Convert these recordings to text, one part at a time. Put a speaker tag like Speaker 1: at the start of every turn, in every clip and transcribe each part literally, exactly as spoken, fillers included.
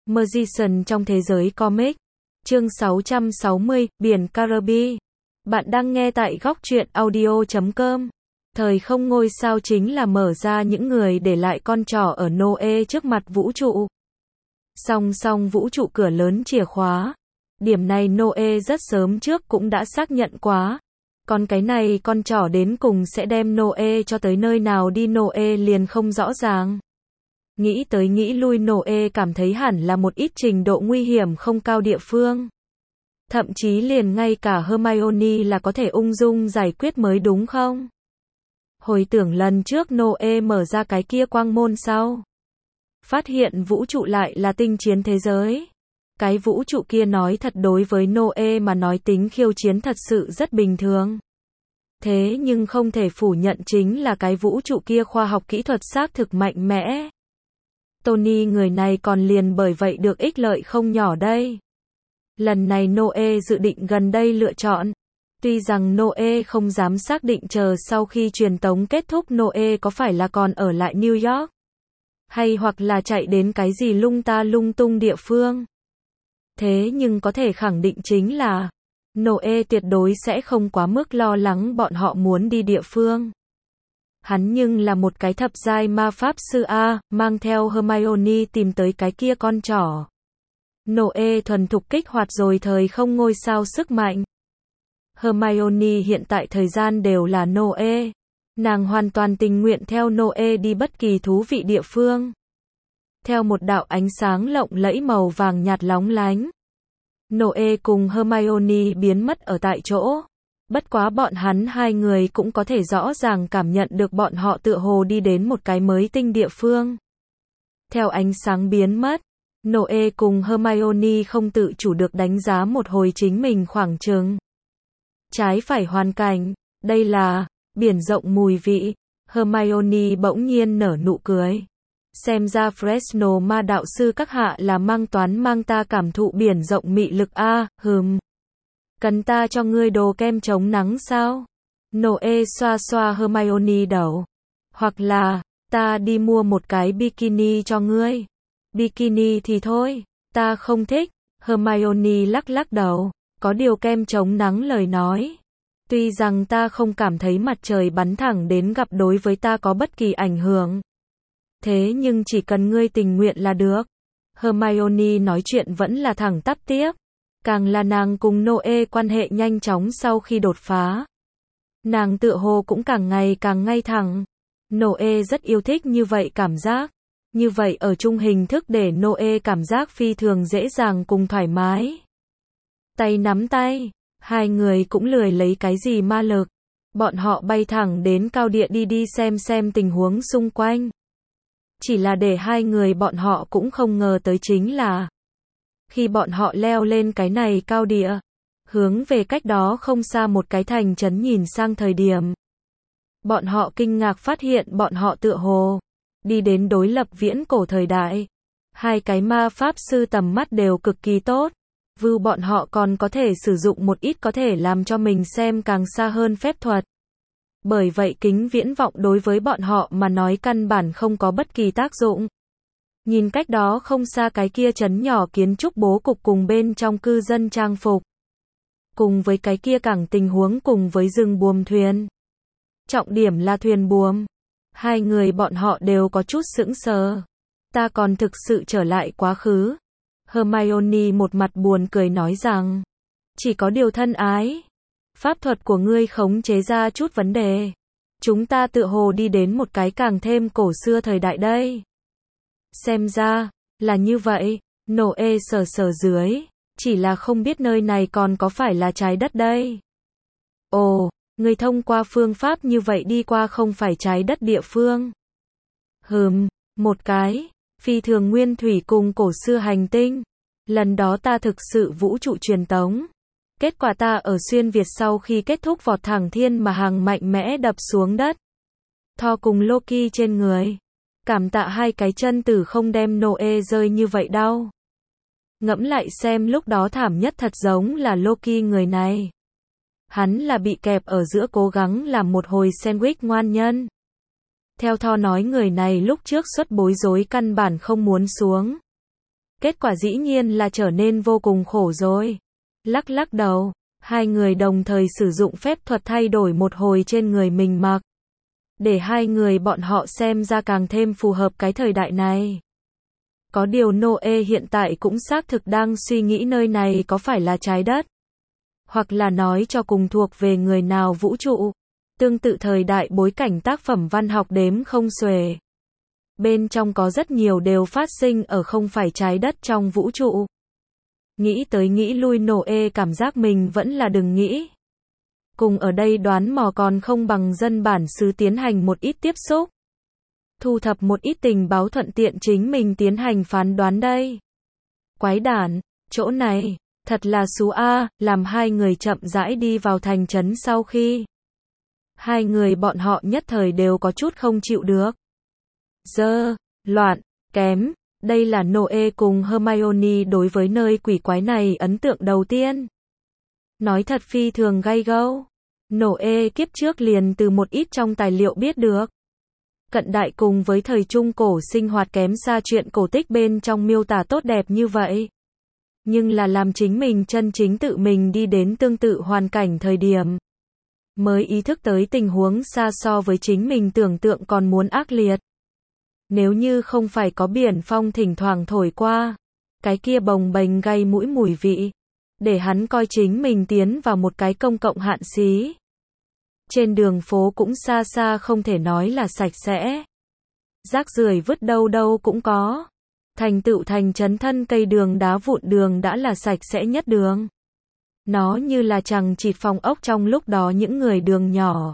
Speaker 1: Magician trong thế giới comic. Chương sáu trăm sáu mươi, Biển Caribe. Bạn đang nghe tại góc truyện audio chấm com. Thời không ngôi sao chính là mở ra những người để lại con trỏ ở Noe trước mặt vũ trụ. Song song vũ trụ cửa lớn chìa khóa. Điểm này Noe rất sớm trước cũng đã xác nhận quá. Còn cái này con trỏ đến cùng sẽ đem Noe cho tới nơi nào đi Noe liền không rõ ràng. Nghĩ tới nghĩ lui Noe cảm thấy hẳn là một ít trình độ nguy hiểm không cao địa phương. Thậm chí liền ngay cả Hermione là có thể ung dung giải quyết mới đúng không? Hồi tưởng lần trước Noe mở ra cái kia quang môn sau. Phát hiện vũ trụ lại là tinh chiến thế giới. Cái vũ trụ kia nói thật đối với Noe mà nói tính khiêu chiến thật sự rất bình thường. Thế nhưng không thể phủ nhận chính là cái vũ trụ kia khoa học kỹ thuật xác thực mạnh mẽ. Tony người này còn liền bởi vậy được ích lợi không nhỏ đây. Lần này Noe dự định gần đây lựa chọn. Tuy rằng Noe không dám xác định chờ sau khi truyền tống kết thúc Noe có phải là còn ở lại New York. Hay hoặc là chạy đến cái gì lung ta lung tung địa phương. Thế nhưng có thể khẳng định chính là Noe tuyệt đối sẽ không quá mức lo lắng bọn họ muốn đi địa phương. Hắn nhưng là một cái thập giai ma pháp sư A, mang theo Hermione tìm tới cái kia con trỏ. Noe thuần thục kích hoạt rồi thời không ngôi sao sức mạnh. Hermione hiện tại thời gian đều là Noe. Nàng hoàn toàn tình nguyện theo Noe đi bất kỳ thú vị địa phương. Theo một đạo ánh sáng lộng lẫy màu vàng nhạt lóng lánh. Noe cùng Hermione biến mất ở tại chỗ. Bất quá bọn hắn hai người cũng có thể rõ ràng cảm nhận được bọn họ tựa hồ đi đến một cái mới tinh địa phương. Theo ánh sáng biến mất, Noe cùng Hermione không tự chủ được đánh giá một hồi chính mình khoảng chừng. Trái phải hoàn cảnh, đây là biển rộng mùi vị. Hermione bỗng nhiên nở nụ cười. Xem ra Fresno ma đạo sư các hạ là mang toán mang ta cảm thụ biển rộng mị lực a, hừm. Cần ta cho ngươi đồ kem chống nắng sao? Noe xoa xoa Hermione đầu. Hoặc là, ta đi mua một cái bikini cho ngươi. Bikini thì thôi, ta không thích. Hermione lắc lắc đầu. Có điều kem chống nắng lời nói. Tuy rằng ta không cảm thấy mặt trời bắn thẳng đến gặp đối với ta có bất kỳ ảnh hưởng. Thế nhưng chỉ cần ngươi tình nguyện là được. Hermione nói chuyện vẫn là thẳng tắp tiếp. Càng là nàng cùng Noe quan hệ nhanh chóng sau khi đột phá. Nàng tựa hồ cũng càng ngày càng ngay thẳng. Noe rất yêu thích như vậy cảm giác. Như vậy ở chung hình thức để Noe cảm giác phi thường dễ dàng cùng thoải mái. Tay nắm tay, hai người cũng lười lấy cái gì ma lực. Bọn họ bay thẳng đến cao địa đi đi xem xem tình huống xung quanh. Chỉ là để hai người bọn họ cũng không ngờ tới chính là khi bọn họ leo lên cái này cao địa, hướng về cách đó không xa một cái thành trấn nhìn sang thời điểm. Bọn họ kinh ngạc phát hiện bọn họ tựa hồ đi đến đối lập viễn cổ thời đại. Hai cái ma pháp sư tầm mắt đều cực kỳ tốt. Vưu bọn họ còn có thể sử dụng một ít có thể làm cho mình xem càng xa hơn phép thuật. Bởi vậy kính viễn vọng đối với bọn họ mà nói căn bản không có bất kỳ tác dụng. Nhìn cách đó không xa cái kia trấn nhỏ kiến trúc bố cục cùng bên trong cư dân trang phục. Cùng với cái kia cảng tình huống cùng với rừng buồm thuyền. Trọng điểm là thuyền buồm. Hai người bọn họ đều có chút sững sờ. Ta còn thực sự trở lại quá khứ. Hermione một mặt buồn cười nói rằng. Chỉ có điều thân ái. Pháp thuật của ngươi khống chế ra chút vấn đề. Chúng ta tựa hồ đi đến một cái càng thêm cổ xưa thời đại đây. Xem ra, là như vậy. Noe sờ sờ dưới. Chỉ là không biết nơi này còn có phải là trái đất đây. Ồ, ngươi thông qua phương pháp như vậy đi qua không phải trái đất địa phương. Hừm, một cái. Phi thường nguyên thủy cùng cổ xưa hành tinh. Lần đó ta thực sự vũ trụ truyền tống. Kết quả ta ở xuyên Việt sau khi kết thúc vọt thẳng thiên mà hàng mạnh mẽ đập xuống đất. Thor cùng Loki trên người. Cảm tạ hai cái chân tử không đem Noe rơi như vậy đâu. Ngẫm lại xem lúc đó thảm nhất thật giống là Loki người này. Hắn là bị kẹp ở giữa cố gắng làm một hồi sandwich ngoan nhân. Theo Thor nói người này lúc trước xuất bối rối căn bản không muốn xuống. Kết quả dĩ nhiên là trở nên vô cùng khổ rồi. Lắc lắc đầu, hai người đồng thời sử dụng phép thuật thay đổi một hồi trên người mình mặc. Để hai người bọn họ xem ra càng thêm phù hợp cái thời đại này. Có điều Noe hiện tại cũng xác thực đang suy nghĩ nơi này có phải là trái đất. Hoặc là nói cho cùng thuộc về người nào vũ trụ. Tương tự thời đại bối cảnh tác phẩm văn học đếm không xuể. Bên trong có rất nhiều đều phát sinh ở không phải trái đất trong vũ trụ. Nghĩ tới nghĩ lui Noe cảm giác mình vẫn là đừng nghĩ. Cùng ở đây đoán mò còn không bằng dân bản xứ tiến hành một ít tiếp xúc. Thu thập một ít tình báo thuận tiện chính mình tiến hành phán đoán đây. Quái đản, chỗ này, thật là xú a, làm hai người chậm rãi đi vào thành trấn sau khi. Hai người bọn họ nhất thời đều có chút không chịu được. Dơ, loạn, kém, đây là Noe cùng Hermione đối với nơi quỷ quái này ấn tượng đầu tiên. Nói thật phi thường gay go. Noe kiếp trước liền từ một ít trong tài liệu biết được. Cận đại cùng với thời trung cổ sinh hoạt kém xa chuyện cổ tích bên trong miêu tả tốt đẹp như vậy. Nhưng là làm chính mình chân chính tự mình đi đến tương tự hoàn cảnh thời điểm. Mới ý thức tới tình huống xa so với chính mình tưởng tượng còn muốn ác liệt. Nếu như không phải có biển phong thỉnh thoảng thổi qua, cái kia bồng bềnh gây mũi mùi vị, để hắn coi chính mình tiến vào một cái công cộng hạn xí. Trên đường phố cũng xa xa không thể nói là sạch sẽ. Rác rưởi vứt đâu đâu cũng có. Thành tựu thành trấn thân cây đường đá vụn đường đã là sạch sẽ nhất đường. Nó như là chằng chịt phòng ốc trong lúc đó những người đường nhỏ.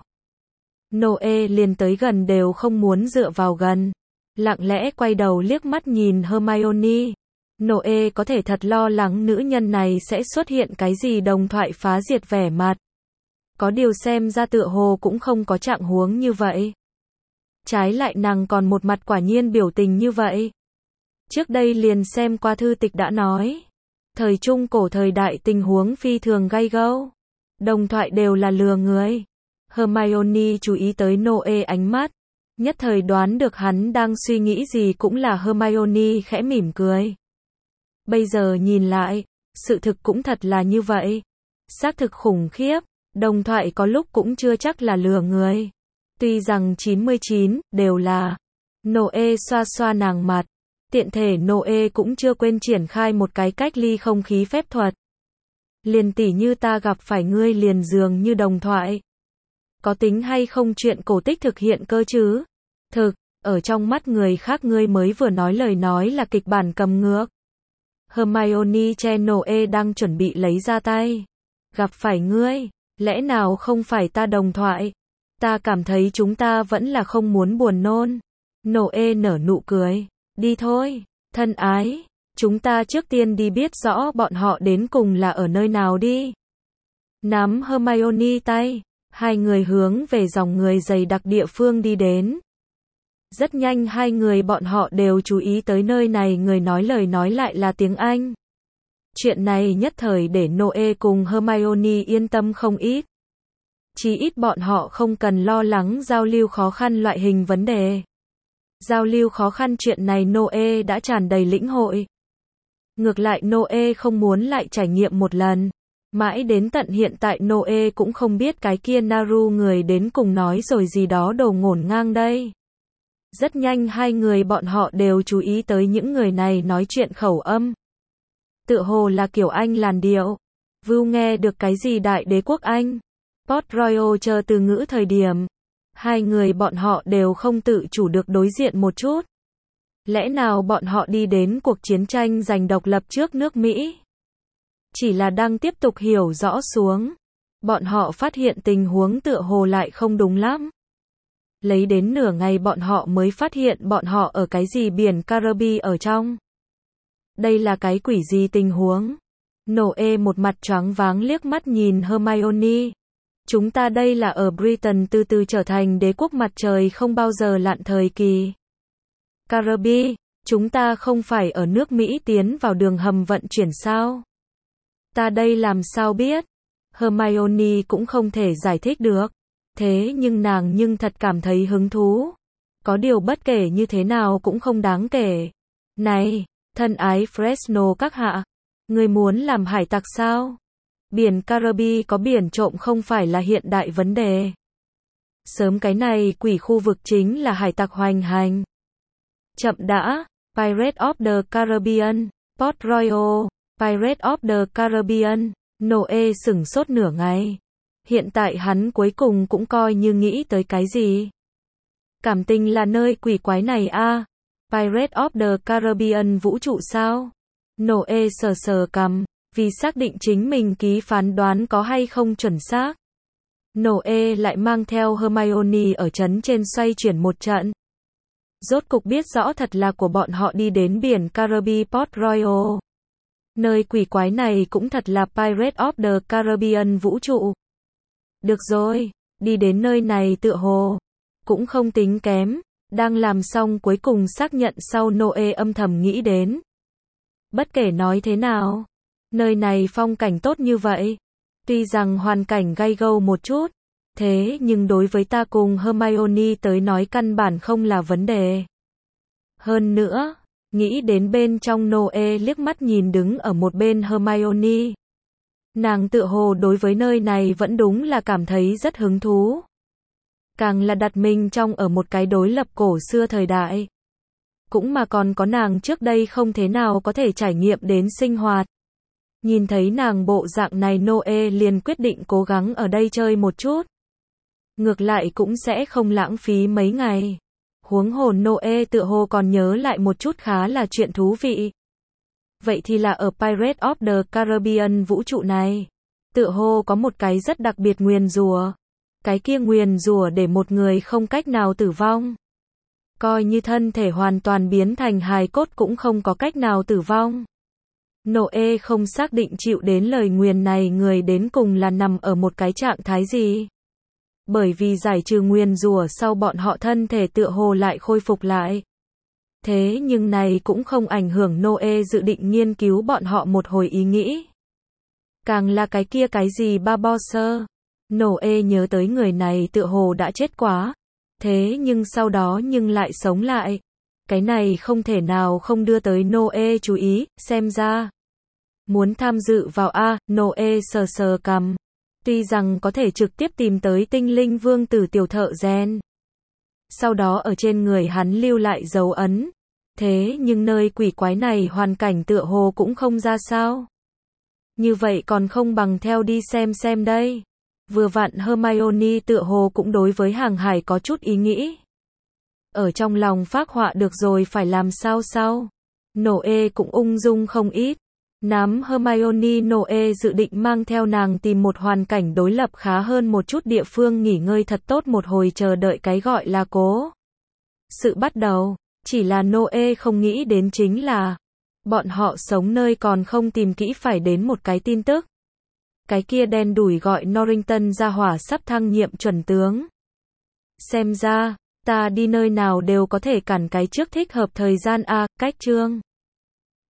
Speaker 1: Noe liền tới gần đều không muốn dựa vào gần. Lặng lẽ quay đầu liếc mắt nhìn Hermione. Noe có thể thật lo lắng nữ nhân này sẽ xuất hiện cái gì đồng thoại phá diệt vẻ mặt. Có điều xem ra tựa hồ cũng không có trạng huống như vậy. Trái lại nàng còn một mặt quả nhiên biểu tình như vậy. Trước đây liền xem qua thư tịch đã nói. Thời trung cổ thời đại tình huống phi thường gay go. Đồng thoại đều là lừa người. Hermione chú ý tới Noe ánh mắt. Nhất thời đoán được hắn đang suy nghĩ gì cũng là Hermione khẽ mỉm cười. Bây giờ nhìn lại, sự thực cũng thật là như vậy. Xác thực khủng khiếp, đồng thoại có lúc cũng chưa chắc là lừa người. Tuy rằng chín mươi chín đều là. Noe xoa xoa nàng mặt. Tiện thể Noe cũng chưa quên triển khai một cái cách ly không khí phép thuật. Liền tỉ như ta gặp phải ngươi liền dường như đồng thoại. Có tính hay không chuyện cổ tích thực hiện cơ chứ? Thực, ở trong mắt người khác ngươi mới vừa nói lời nói là kịch bản cầm ngược. Hermione che Noe đang chuẩn bị lấy ra tay. Gặp phải ngươi, lẽ nào không phải ta đồng thoại? Ta cảm thấy chúng ta vẫn là không muốn buồn nôn. Noe nở nụ cười. Đi thôi, thân ái, chúng ta trước tiên đi biết rõ bọn họ đến cùng là ở nơi nào đi. Nắm Hermione tay, hai người hướng về dòng người dày đặc địa phương đi đến. Rất nhanh hai người bọn họ đều chú ý tới nơi này người nói lời nói lại là tiếng Anh. Chuyện này nhất thời để Noe cùng Hermione yên tâm không ít. Chỉ ít bọn họ không cần lo lắng giao lưu khó khăn loại hình vấn đề. Giao lưu khó khăn chuyện này Noe đã tràn đầy lĩnh hội. Ngược lại Noe không muốn lại trải nghiệm một lần. Mãi đến tận hiện tại Noe cũng không biết cái kia Naru người đến cùng nói rồi gì đó đồ ngổn ngang đây. Rất nhanh hai người bọn họ đều chú ý tới những người này nói chuyện khẩu âm. Tựa hồ là kiểu Anh làn điệu. Vu nghe được cái gì đại đế quốc Anh. Port Royal chờ từ ngữ thời điểm. Hai người bọn họ đều không tự chủ được đối diện một chút. Lẽ nào bọn họ đi đến cuộc chiến tranh giành độc lập trước nước Mỹ? Chỉ là đang tiếp tục hiểu rõ xuống. Bọn họ phát hiện tình huống tựa hồ lại không đúng lắm. Lấy đến nửa ngày bọn họ mới phát hiện bọn họ ở cái gì biển Caribe ở trong. Đây là cái quỷ gì tình huống? Noe một mặt choáng váng liếc mắt nhìn Hermione. Chúng ta đây là ở Britain từ từ trở thành đế quốc mặt trời không bao giờ lặn thời kỳ. Caribe, chúng ta không phải ở nước Mỹ tiến vào đường hầm vận chuyển sao? Ta đây làm sao biết? Hermione cũng không thể giải thích được. Thế nhưng nàng nhưng thật cảm thấy hứng thú. Có điều bất kể như thế nào cũng không đáng kể. Này, Thân ái Fresno các hạ, người muốn làm hải tặc sao? Biển Caribe có biển trộm không phải là hiện đại vấn đề. Sớm cái này quỷ khu vực chính là hải tặc hoành hành. Chậm đã, Pirates of the Caribbean, Port Royal, Pirates of the Caribbean, Noe sửng sốt nửa ngày. Hiện tại hắn cuối cùng cũng coi như nghĩ tới cái gì. Cảm tình là nơi quỷ quái này a à? Pirates of the Caribbean vũ trụ sao? Noe sờ sờ cằm, vì xác định chính mình ký phán đoán có hay không chuẩn xác. Noe lại mang theo Hermione ở trấn trên xoay chuyển một trận. Rốt cục biết rõ thật là của bọn họ đi đến biển Caribe Port Royal. Nơi quỷ quái này cũng thật là Pirates of the Caribbean vũ trụ. Được rồi, đi đến nơi này tựa hồ cũng không tính kém. Đang làm xong cuối cùng xác nhận sau Noe âm thầm nghĩ đến. Bất kể nói thế nào, nơi này phong cảnh tốt như vậy. Tuy rằng hoàn cảnh gay go một chút, thế nhưng đối với ta cùng Hermione tới nói căn bản không là vấn đề. Hơn nữa, nghĩ đến bên trong Noe liếc mắt nhìn đứng ở một bên Hermione. Nàng tựa hồ đối với nơi này vẫn đúng là cảm thấy rất hứng thú. Càng là đặt mình trong ở một cái đối lập cổ xưa thời đại. Cũng mà còn có nàng trước đây không thế nào có thể trải nghiệm đến sinh hoạt. Nhìn thấy nàng bộ dạng này Noe liền quyết định cố gắng ở đây chơi một chút. Ngược lại cũng sẽ không lãng phí mấy ngày. Huống hồn Noe tựa hồ còn nhớ lại một chút khá là chuyện thú vị. Vậy thì là ở Pirates of the Caribbean vũ trụ này, tựa hồ có một cái rất đặc biệt nguyền rủa. Cái kia nguyền rủa để một người không cách nào tử vong. Coi như thân thể hoàn toàn biến thành hài cốt cũng không có cách nào tử vong. Noe không xác định chịu đến lời nguyền này người đến cùng là nằm ở một cái trạng thái gì. Bởi vì giải trừ nguyền rủa sau bọn họ thân thể tựa hồ lại khôi phục lại. Thế nhưng này cũng không ảnh hưởng Noe dự định nghiên cứu bọn họ một hồi ý nghĩ. Càng là cái kia cái gì Barbossa. Noe nhớ tới người này tựa hồ đã chết quá. Thế nhưng sau đó nhưng lại sống lại. Cái này không thể nào không đưa tới Noe chú ý, xem ra. Muốn tham dự vào A, Noe sờ sờ cằm. Tuy rằng có thể trực tiếp tìm tới tinh linh vương tử tiểu thợ rèn. Sau đó ở trên người hắn lưu lại dấu ấn. Thế nhưng nơi quỷ quái này hoàn cảnh tựa hồ cũng không ra sao. Như vậy còn không bằng theo đi xem xem đây. Vừa vặn Hermione tựa hồ cũng đối với hàng hải có chút ý nghĩ. Ở trong lòng phác họa được rồi phải làm sao sao. Noe cũng ung dung không ít. Nắm Hermione Noe dự định mang theo nàng tìm một hoàn cảnh đối lập khá hơn một chút địa phương nghỉ ngơi thật tốt một hồi chờ đợi cái gọi là cố. Sự bắt đầu, chỉ là Noe không nghĩ đến chính là bọn họ sống nơi còn không tìm kỹ phải đến một cái tin tức. Cái kia đen đủi gọi Norrington ra hỏa sắp thăng nhiệm chuẩn tướng. Xem ra, ta đi nơi nào đều có thể cản cái trước thích hợp thời gian a, cách chương.